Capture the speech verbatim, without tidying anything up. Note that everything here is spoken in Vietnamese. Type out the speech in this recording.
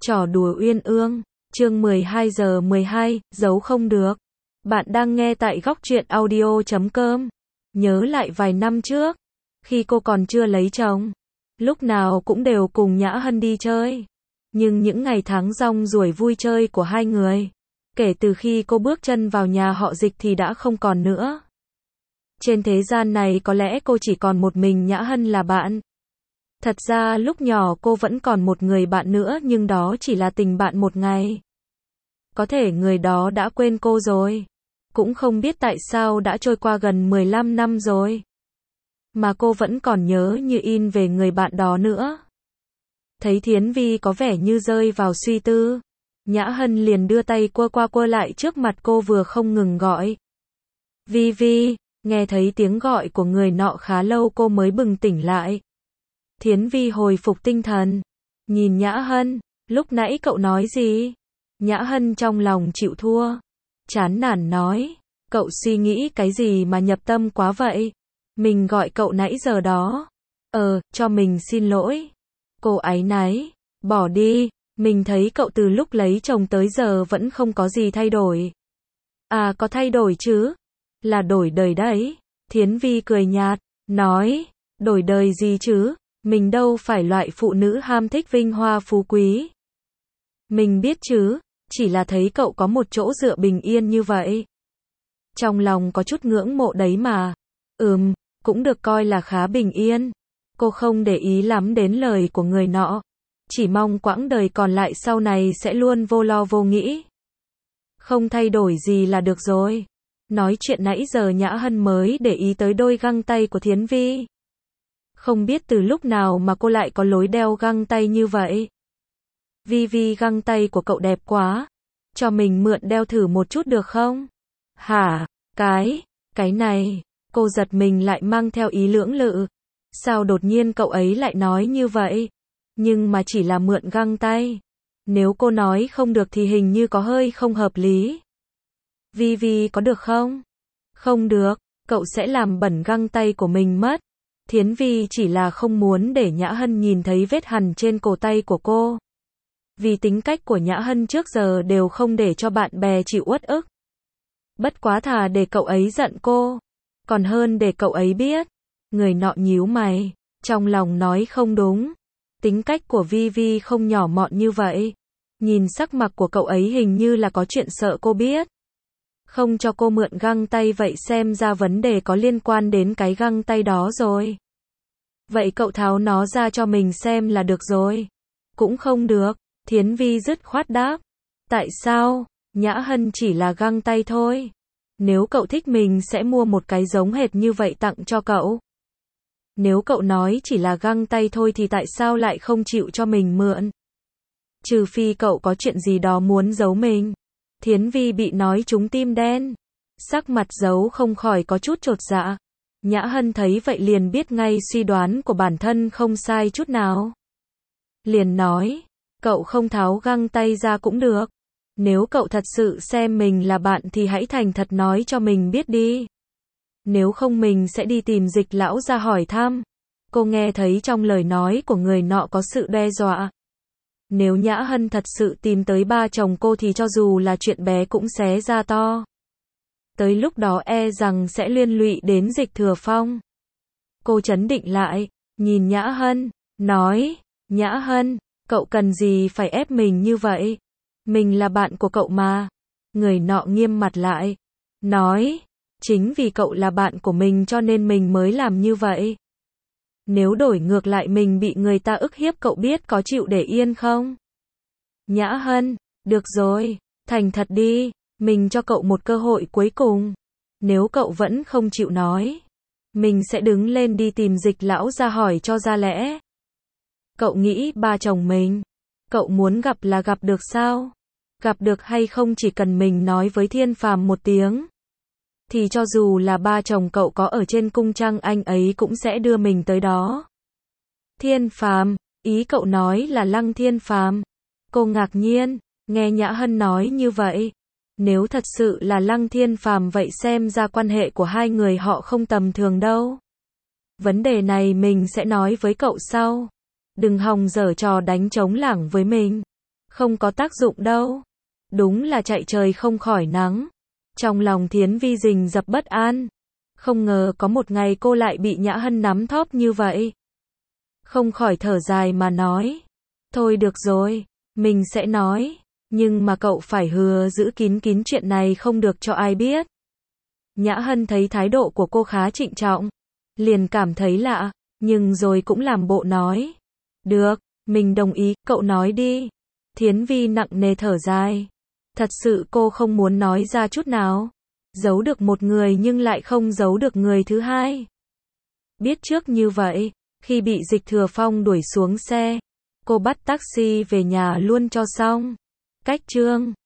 Trò đùa uyên ương, chương mười hai giờ mười hai, giấu không được. Bạn đang nghe tại góc truyện audio chấm com. Nhớ lại vài năm trước, khi cô còn chưa lấy chồng, lúc nào cũng đều cùng Nhã Hân đi chơi. Nhưng những ngày tháng rong ruổi vui chơi của hai người, kể từ khi cô bước chân vào nhà họ Dịch thì đã không còn nữa. Trên thế gian này có lẽ cô chỉ còn một mình Nhã Hân là bạn. Thật ra lúc nhỏ cô vẫn còn một người bạn nữa nhưng đó chỉ là tình bạn một ngày. Có thể người đó đã quên cô rồi. Cũng không biết tại sao đã trôi qua gần mười lăm năm rồi. Mà cô vẫn còn nhớ như in về người bạn đó nữa. Thấy Thiến Vi có vẻ như rơi vào suy tư. Nhã Hân liền đưa tay quơ qua quơ lại trước mặt cô vừa không ngừng gọi. Vi Vi, nghe thấy tiếng gọi của người nọ khá lâu cô mới bừng tỉnh lại. Thiến Vi hồi phục tinh thần. Nhìn Nhã Hân, lúc nãy cậu nói gì? Nhã Hân trong lòng chịu thua. Chán nản nói, cậu suy nghĩ cái gì mà nhập tâm quá vậy? Mình gọi cậu nãy giờ đó. Ờ, cho mình xin lỗi. Cô áy náy, bỏ đi, mình thấy cậu từ lúc lấy chồng tới giờ vẫn không có gì thay đổi. À có thay đổi chứ? Là đổi đời đấy. Thiến Vi cười nhạt, nói, đổi đời gì chứ? Mình đâu phải loại phụ nữ ham thích vinh hoa phú quý. Mình biết chứ, chỉ là thấy cậu có một chỗ dựa bình yên như vậy. Trong lòng có chút ngưỡng mộ đấy mà. Ừm, cũng được coi là khá bình yên. Cô không để ý lắm đến lời của người nọ. Chỉ mong quãng đời còn lại sau này sẽ luôn vô lo vô nghĩ. Không thay đổi gì là được rồi. Nói chuyện nãy giờ Nhã Hân mới để ý tới đôi găng tay của Thiến Vi. Không biết từ lúc nào mà cô lại có lối đeo găng tay như vậy. Vi Vi, găng tay của cậu đẹp quá. Cho mình mượn đeo thử một chút được không? Hả? Cái, cái này, cô giật mình lại mang theo ý lưỡng lự. Sao đột nhiên cậu ấy lại nói như vậy? Nhưng mà chỉ là mượn găng tay. Nếu cô nói không được thì hình như có hơi không hợp lý. Vi Vi có được không? Không được, cậu sẽ làm bẩn găng tay của mình mất. Thiến Vi chỉ là không muốn để Nhã Hân nhìn thấy vết hằn trên cổ tay của cô. Vì tính cách của Nhã Hân trước giờ đều không để cho bạn bè chịu uất ức. Bất quá thà để cậu ấy giận cô, còn hơn để cậu ấy biết. Người nọ nhíu mày, trong lòng nói không đúng. Tính cách của Vi Vi không nhỏ mọn như vậy. Nhìn sắc mặt của cậu ấy hình như là có chuyện sợ cô biết. Không cho cô mượn găng tay vậy xem ra vấn đề có liên quan đến cái găng tay đó rồi. Vậy cậu tháo nó ra cho mình xem là được rồi. Cũng không được, Thiến Vi dứt khoát đáp. Tại sao? Nhã Hân chỉ là găng tay thôi. Nếu cậu thích mình sẽ mua một cái giống hệt như vậy tặng cho cậu. Nếu cậu nói chỉ là găng tay thôi thì tại sao lại không chịu cho mình mượn? Trừ phi cậu có chuyện gì đó muốn giấu mình. Thiến Vi bị nói trúng tim đen. Sắc mặt giấu không khỏi có chút chột dạ. Nhã Hân thấy vậy liền biết ngay suy đoán của bản thân không sai chút nào. Liền nói, cậu không tháo găng tay ra cũng được. Nếu cậu thật sự xem mình là bạn thì hãy thành thật nói cho mình biết đi. Nếu không mình sẽ đi tìm Dịch lão ra hỏi thăm. Cô nghe thấy trong lời nói của người nọ có sự đe dọa. Nếu Nhã Hân thật sự tìm tới ba chồng cô thì cho dù là chuyện bé cũng xé ra to. Tới lúc đó e rằng sẽ liên lụy đến Dịch Thừa Phong. Cô trấn định lại, nhìn Nhã Hân, nói, Nhã Hân, cậu cần gì phải ép mình như vậy? Mình là bạn của cậu mà. Người nọ nghiêm mặt lại, nói, chính vì cậu là bạn của mình cho nên mình mới làm như vậy. Nếu đổi ngược lại mình bị người ta ức hiếp cậu biết có chịu để yên không? Nhã Hân, được rồi, thành thật đi, mình cho cậu một cơ hội cuối cùng. Nếu cậu vẫn không chịu nói, mình sẽ đứng lên đi tìm Dịch lão ra hỏi cho ra lẽ. Cậu nghĩ ba chồng mình, cậu muốn gặp là gặp được sao? Gặp được hay không chỉ cần mình nói với Thiên Phàm một tiếng. Thì cho dù là ba chồng cậu có ở trên cung trăng anh ấy cũng sẽ đưa mình tới đó. Thiên Phàm, ý cậu nói là Lăng Thiên Phàm. Cô ngạc nhiên, nghe Nhã Hân nói như vậy. Nếu thật sự là Lăng Thiên Phàm vậy xem ra quan hệ của hai người họ không tầm thường đâu. Vấn đề này mình sẽ nói với cậu sau. Đừng hòng giở trò đánh trống lảng với mình. Không có tác dụng đâu. Đúng là chạy trời không khỏi nắng. Trong lòng Thiến Vi rình rập bất an. Không ngờ có một ngày cô lại bị Nhã Hân nắm thóp như vậy. Không khỏi thở dài mà nói. Thôi được rồi, mình sẽ nói. Nhưng mà cậu phải hứa giữ kín kín chuyện này không được cho ai biết. Nhã Hân thấy thái độ của cô khá trịnh trọng. Liền cảm thấy lạ, nhưng rồi cũng làm bộ nói. Được, mình đồng ý, cậu nói đi. Thiến Vi nặng nề thở dài. Thật sự cô không muốn nói ra chút nào. Giấu được một người nhưng lại không giấu được người thứ hai. Biết trước như vậy, khi bị Dịch Thừa Phong đuổi xuống xe, cô bắt taxi về nhà luôn cho xong. Cách chương